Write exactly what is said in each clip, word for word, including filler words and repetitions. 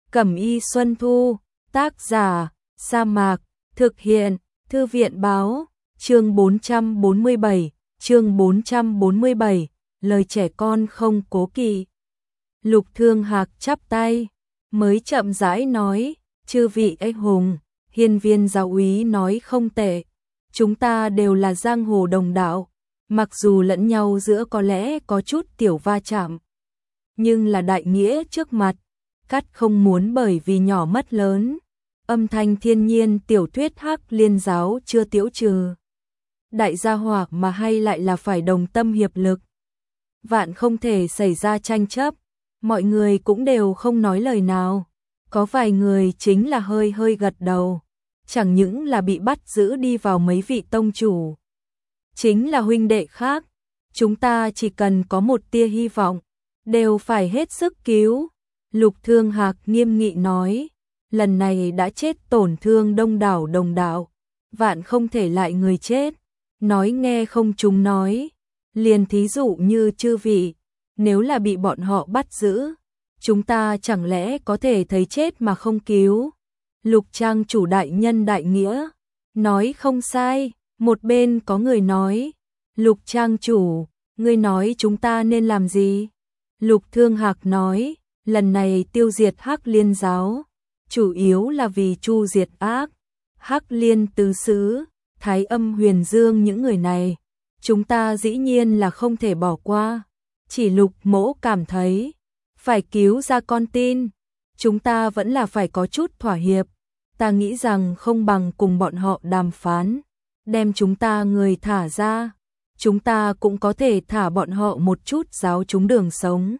Cẩm y Xuân Thu, tác giả, Sa Mạc, thực hiện, Thư viện báo, chương bốn trăm bốn mươi bảy, chương bốn trăm bốn mươi bảy, lời trẻ con không cố kỵ. Lục Thương Hạc chắp tay, mới chậm rãi nói, chư vị anh hùng, hiên viên giáo úy nói không tệ, chúng ta đều là giang hồ đồng đạo, mặc dù lẫn nhau giữa có lẽ có chút tiểu va chạm, nhưng là đại nghĩa trước mặt, cắt không muốn bởi vì nhỏ mất lớn. Âm thanh thiên nhiên tiểu thuyết Hắc Liên giáo chưa tiễu trừ. Đại gia hỏa mà hay lại là phải đồng tâm hiệp lực. Vạn không thể xảy ra tranh chấp, mọi người cũng đều không nói lời nào. Có vài người chính là hơi hơi gật đầu, chẳng những là bị bắt giữ đi vào mấy vị tông chủ. Chính là huynh đệ khác, chúng ta chỉ cần có một tia hy vọng, đều phải hết sức cứu. Lục Thương Hạc nghiêm nghị nói, lần này đã chết tổn thương đông đảo đồng đạo, vạn không thể lại người chết. Nói nghe không chúng nói, liền thí dụ như chư vị, nếu là bị bọn họ bắt giữ, chúng ta chẳng lẽ có thể thấy chết mà không cứu. Lục Trang chủ đại nhân đại nghĩa, nói không sai. Một bên có người nói, Lục Trang chủ, ngươi nói chúng ta nên làm gì? Lục Thương Hạc nói, lần này tiêu diệt Hắc Liên giáo, chủ yếu là vì chu diệt ác. Hắc Liên tứ xứ, Thái Âm Huyền Dương những người này, chúng ta dĩ nhiên là không thể bỏ qua. Chỉ Lục mỗ cảm thấy, phải cứu ra con tin, chúng ta vẫn là phải có chút thỏa hiệp. Ta nghĩ rằng không bằng cùng bọn họ đàm phán, đem chúng ta người thả ra, chúng ta cũng có thể thả bọn họ một chút giáo chúng đường sống.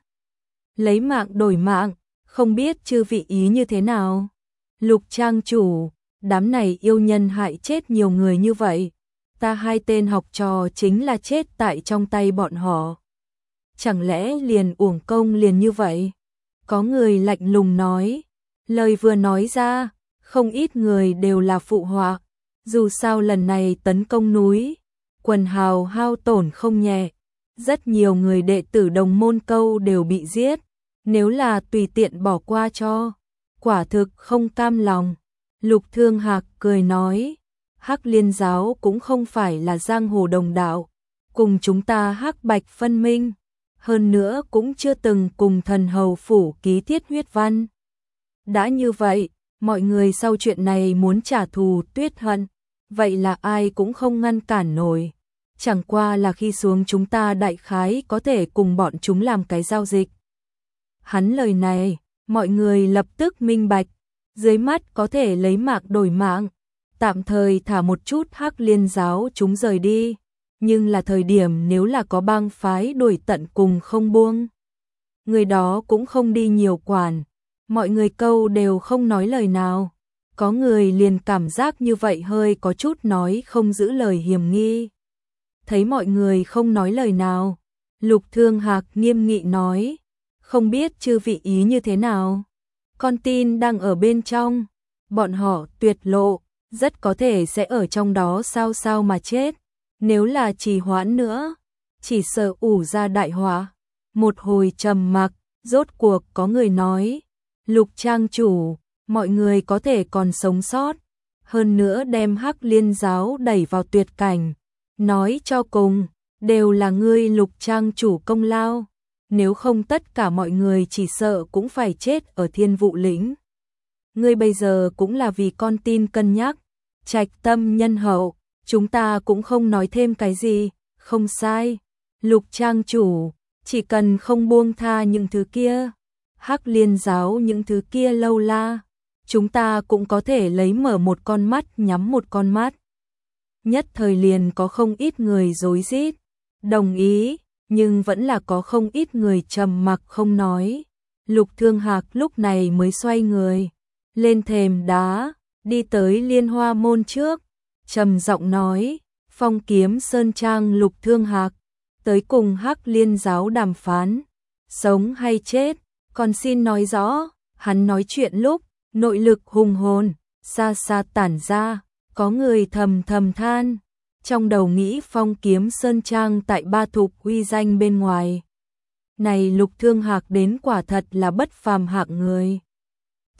Lấy mạng đổi mạng, không biết chư vị ý như thế nào? Lục Trang chủ, đám này yêu nhân hại chết nhiều người như vậy, ta hai tên học trò chính là chết tại trong tay bọn họ. Chẳng lẽ liền uổng công liền như vậy? Có người lạnh lùng nói, lời vừa nói ra, không ít người đều là phụ họa. Dù sao lần này tấn công núi, quần hào hao tổn không nhẹ, rất nhiều người đệ tử đồng môn câu đều bị giết, nếu là tùy tiện bỏ qua cho, quả thực không cam lòng. Lục Thương Hạc cười nói, Hắc Liên giáo cũng không phải là giang hồ đồng đạo, cùng chúng ta hắc bạch phân minh, hơn nữa cũng chưa từng cùng thần hầu phủ ký thiết huyết văn. Đã như vậy, mọi người sau chuyện này muốn trả thù tuyết hận, vậy là ai cũng không ngăn cản nổi. Chẳng qua là khi xuống chúng ta đại khái có thể cùng bọn chúng làm cái giao dịch. Hắn lời này, mọi người lập tức minh bạch, dưới mắt có thể lấy mạng đổi mạng, tạm thời thả một chút Hắc Liên giáo chúng rời đi, nhưng là thời điểm nếu là có bang phái đuổi tận cùng không buông, người đó cũng không đi nhiều quản. Mọi người câu đều không nói lời nào, có người liền cảm giác như vậy hơi có chút nói không giữ lời hiểm nghi. Thấy mọi người không nói lời nào, Lục Thương Hạc nghiêm nghị nói, không biết chư vị ý như thế nào? Con tin đang ở bên trong, bọn họ tuyệt lộ, rất có thể sẽ ở trong đó sao sao mà chết. Nếu là trì hoãn nữa, chỉ sợ ủ ra đại họa. Một hồi trầm mặc, rốt cuộc có người nói, Lục Trang chủ, mọi người có thể còn sống sót, hơn nữa đem Hắc Liên giáo đẩy vào tuyệt cảnh, nói cho cùng, đều là ngươi Lục Trang chủ công lao, nếu không tất cả mọi người chỉ sợ cũng phải chết ở Thiên Vụ lĩnh. Ngươi bây giờ cũng là vì con tin cân nhắc, trạch tâm nhân hậu, chúng ta cũng không nói thêm cái gì, không sai. Lục Trang chủ, chỉ cần không buông tha những thứ kia, Hắc Liên giáo những thứ kia lâu la, chúng ta cũng có thể lấy mở một con mắt nhắm một con mắt. Nhất thời liền có không ít người rối rít, đồng ý, nhưng vẫn là có không ít người trầm mặc không nói. Lục Thương Hạc lúc này mới xoay người, lên thềm đá, đi tới Liên Hoa môn trước, trầm giọng nói, Phong Kiếm Sơn Trang Lục Thương Hạc, tới cùng Hắc Liên giáo đàm phán, sống hay chết, còn xin nói rõ. Hắn nói chuyện lúc, nội lực hùng hồn, xa xa tản ra, có người thầm thầm than, trong đầu nghĩ Phong Kiếm Sơn Trang tại Ba Thục uy danh bên ngoài. Này Lục Thương Hạc đến quả thật là bất phàm hạng người.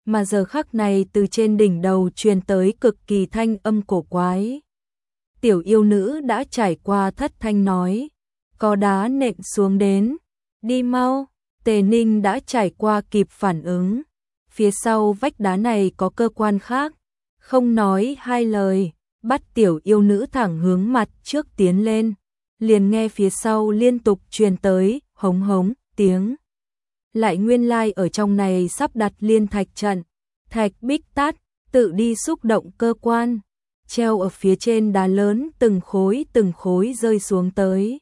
mà giờ khắc này từ trên đỉnh đầu truyền tới cực kỳ thanh âm cổ quái. Tiểu yêu nữ đã trải qua thất thanh nói, có đá nện xuống đến, đi mau. Tề Ninh đã trải qua kịp phản ứng, phía sau vách đá này có cơ quan khác, không nói hai lời, bắt tiểu yêu nữ thẳng hướng mặt trước tiến lên, liền nghe phía sau liên tục truyền tới hống hống tiếng. Lại nguyên lai like ở trong này sắp đặt liên thạch trận, thạch bích tát, tự đi xúc động cơ quan, treo ở phía trên đá lớn từng khối từng khối rơi xuống tới.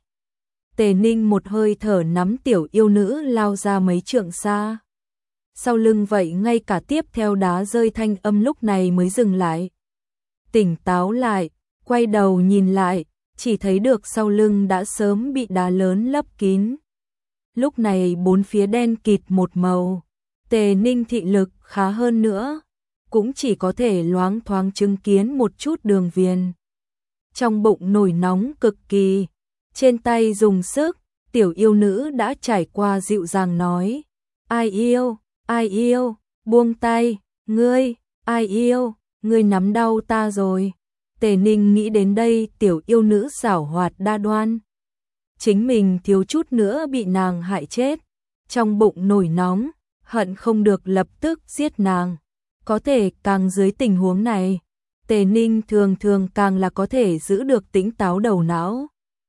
Tề Ninh một hơi thở nắm tiểu yêu nữ lao ra mấy trượng xa. Sau lưng vậy ngay cả tiếp theo đá rơi thanh âm lúc này mới dừng lại. Tỉnh táo lại, quay đầu nhìn lại, chỉ thấy được sau lưng đã sớm bị đá lớn lấp kín. Lúc này bốn phía đen kịt một màu, Tề Ninh thị lực khá hơn nữa, cũng chỉ có thể loáng thoáng chứng kiến một chút đường viền. Trong bụng nổi nóng cực kỳ, trên tay dùng sức, tiểu yêu nữ đã trải qua dịu dàng nói, ai yêu, ai yêu, buông tay, ngươi, ai yêu, ngươi nắm đau ta rồi. Tề Ninh nghĩ đến đây tiểu yêu nữ xảo hoạt đa đoan. Chính mình thiếu chút nữa bị nàng hại chết, trong bụng nổi nóng, hận không được lập tức giết nàng. Có thể càng dưới tình huống này, Tề Ninh thường thường càng là có thể giữ được tỉnh táo đầu não.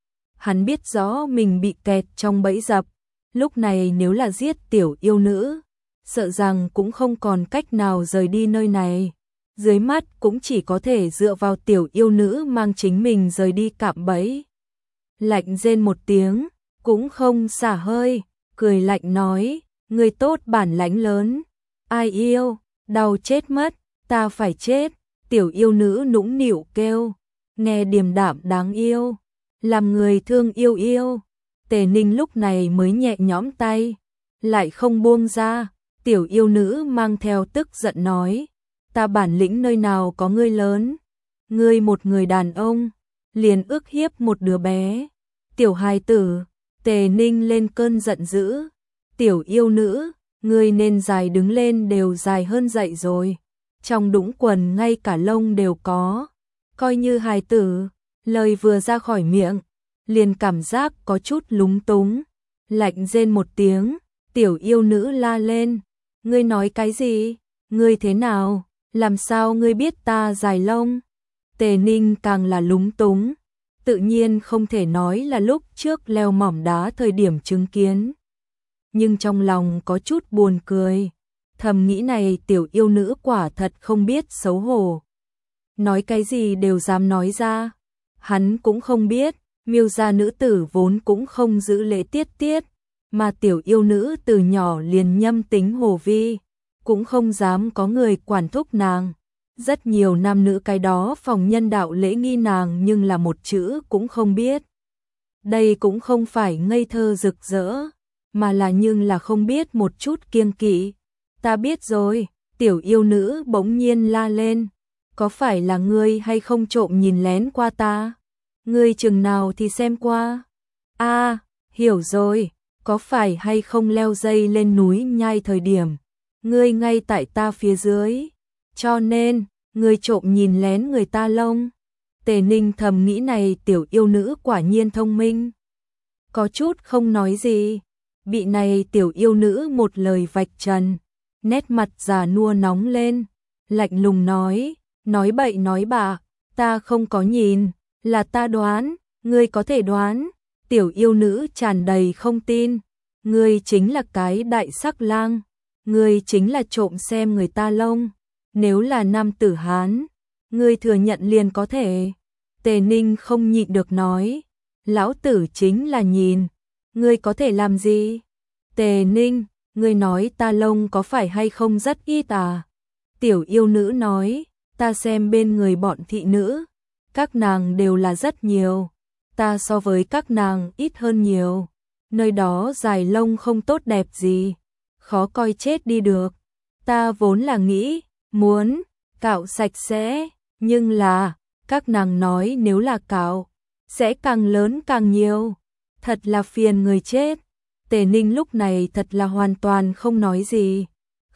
Hắn biết rõ mình bị kẹt trong bẫy dập, lúc này nếu là giết tiểu yêu nữ, sợ rằng cũng không còn cách nào rời đi nơi này. Dưới mắt cũng chỉ có thể dựa vào tiểu yêu nữ mang chính mình rời đi cạm bẫy. Lạnh rên một tiếng, cũng không xả hơi, cười lạnh nói, người tốt bản lãnh lớn, ai yêu, đau chết mất, ta phải chết. Tiểu yêu nữ nũng nịu kêu, nghe điềm đạm đáng yêu, làm người thương yêu yêu. Tề Ninh lúc này mới nhẹ nhõm tay, lại không buông ra. Tiểu yêu nữ mang theo tức giận nói, ta bản lĩnh nơi nào có ngươi lớn, ngươi một người đàn ông, liền ức hiếp một đứa bé, tiểu hài tử. Tề Ninh lên cơn giận dữ, tiểu yêu nữ, ngươi nên dài đứng lên đều dài hơn dậy rồi, trong đũng quần ngay cả lông đều có, coi như hài tử. Lời vừa ra khỏi miệng, liền cảm giác có chút lúng túng, lạnh rên một tiếng, tiểu yêu nữ la lên, ngươi nói cái gì, ngươi thế nào, làm sao ngươi biết ta dài lông? Tề Ninh càng là lúng túng, tự nhiên không thể nói là lúc trước leo mỏm đá thời điểm chứng kiến. Nhưng trong lòng có chút buồn cười, thầm nghĩ này tiểu yêu nữ quả thật không biết xấu hổ. Nói cái gì đều dám nói ra, hắn cũng không biết, Miêu gia nữ tử vốn cũng không giữ lễ tiết tiết, mà tiểu yêu nữ từ nhỏ liền nhâm tính hồ vi, cũng không dám có người quản thúc nàng. Rất nhiều nam nữ cái đó phòng nhân đạo lễ nghi nàng nhưng là một chữ cũng không biết. Đây cũng không phải ngây thơ rực rỡ, mà là nhưng là không biết một chút kiêng kỵ. Ta biết rồi, tiểu yêu nữ bỗng nhiên la lên, có phải là ngươi hay không trộm nhìn lén qua ta? Ngươi chừng nào thì xem qua? A, à, hiểu rồi, có phải hay không leo dây lên núi nhai thời điểm, ngươi ngay tại ta phía dưới, cho nên, ngươi trộm nhìn lén người ta lông. Tề Ninh thầm nghĩ này tiểu yêu nữ quả nhiên thông minh. Có chút không nói gì, bị này tiểu yêu nữ một lời vạch trần, nét mặt già nua nóng lên, lạnh lùng nói, nói bậy nói bạ, ta không có nhìn, là ta đoán, ngươi có thể đoán. Tiểu yêu nữ tràn đầy không tin, ngươi chính là cái đại sắc lang, ngươi chính là trộm xem người ta lông, nếu là nam tử Hán, ngươi thừa nhận liền có thể. Tề Ninh không nhịn được nói, lão tử chính là nhìn, ngươi có thể làm gì? Tề Ninh, ngươi nói ta lông có phải hay không rất ít à? Tiểu yêu nữ nói, ta xem bên người bọn thị nữ, các nàng đều là rất nhiều, ta so với các nàng ít hơn nhiều, nơi đó dài lông không tốt đẹp gì, khó coi chết đi được. Ta vốn là nghĩ, muốn, cạo sạch sẽ, nhưng là, các nàng nói nếu là cạo, sẽ càng lớn càng nhiều, thật là phiền người chết. Tề Ninh lúc này thật là hoàn toàn không nói gì,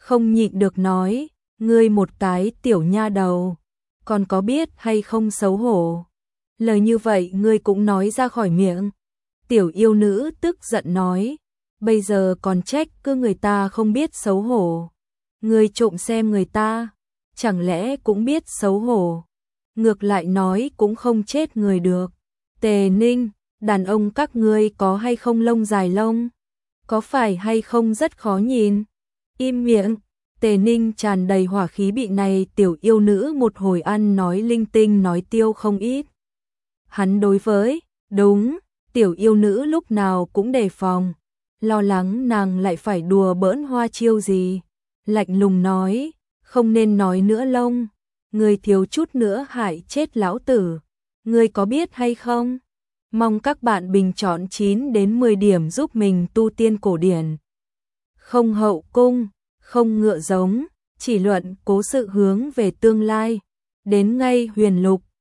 không nhịn được nói, ngươi một cái tiểu nha đầu, còn có biết hay không xấu hổ. Lời như vậy ngươi cũng nói ra khỏi miệng. Tiểu yêu nữ tức giận nói, bây giờ còn trách cứ người ta không biết xấu hổ. Ngươi trộm xem người ta, chẳng lẽ cũng biết xấu hổ. Ngược lại nói cũng không chết người được. Tề Ninh, đàn ông các ngươi có hay không lông dài lông? Có phải hay không rất khó nhìn? Im miệng. Tề Ninh tràn đầy hỏa khí bị này tiểu yêu nữ một hồi ăn nói linh tinh nói tiêu không ít. Hắn đối với, đúng, tiểu yêu nữ lúc nào cũng đề phòng, lo lắng nàng lại phải đùa bỡn hoa chiêu gì. Lạnh lùng nói, không nên nói nữa lông, người thiếu chút nữa hại chết lão tử, người có biết hay không? Mong các bạn bình chọn chín đến mười điểm giúp mình tu tiên cổ điển. Không hậu cung, không ngựa giống, chỉ luận cố sự hướng về tương lai. Đến ngay huyền lục,